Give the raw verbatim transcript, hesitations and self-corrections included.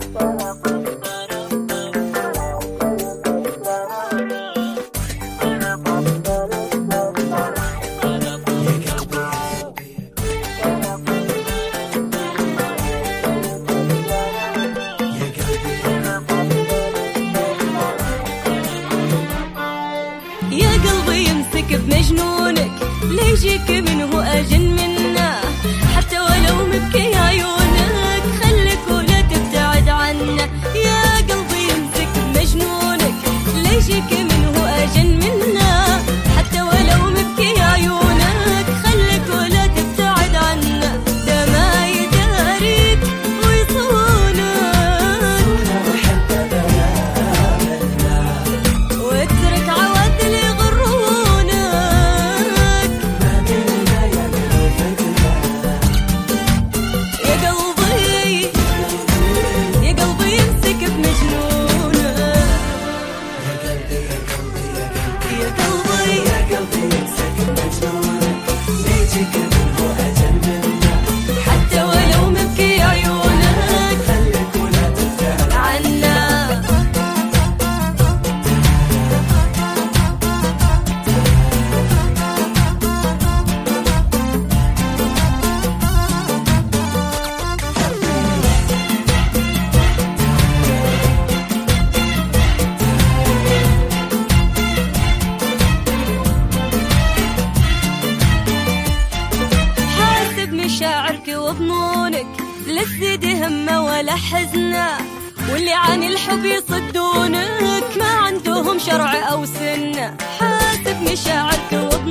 يا قلبي يمسك بمجنونك، ليجيك منه أجن منه، حتى ولو مبكي عيونك خليك ولا تبتعد عنه. يا قلبي يمسك بمجنونك، ليجيك منه أجن منه، حتى ولو مبكي عيونك خليك ولا تبتعد عنه. ده ما يداريك ويصونك واترك عوادل يغرونك. يا قلبي يا قلبي يمسك بمجنونك، يا قلبي يا قلبي يمسك بمجنونك، ليجيك منه أجل منه، حتى ولو مبكي عيونك خليك ولا تبتعد عنه. حاسب مشاعرك وظنونك، لا تزيد همه ولا حزنه، واللي عن الحب يصدونك ما عندهم شرع أو سنة. حاسب مشاعرك وظنونك،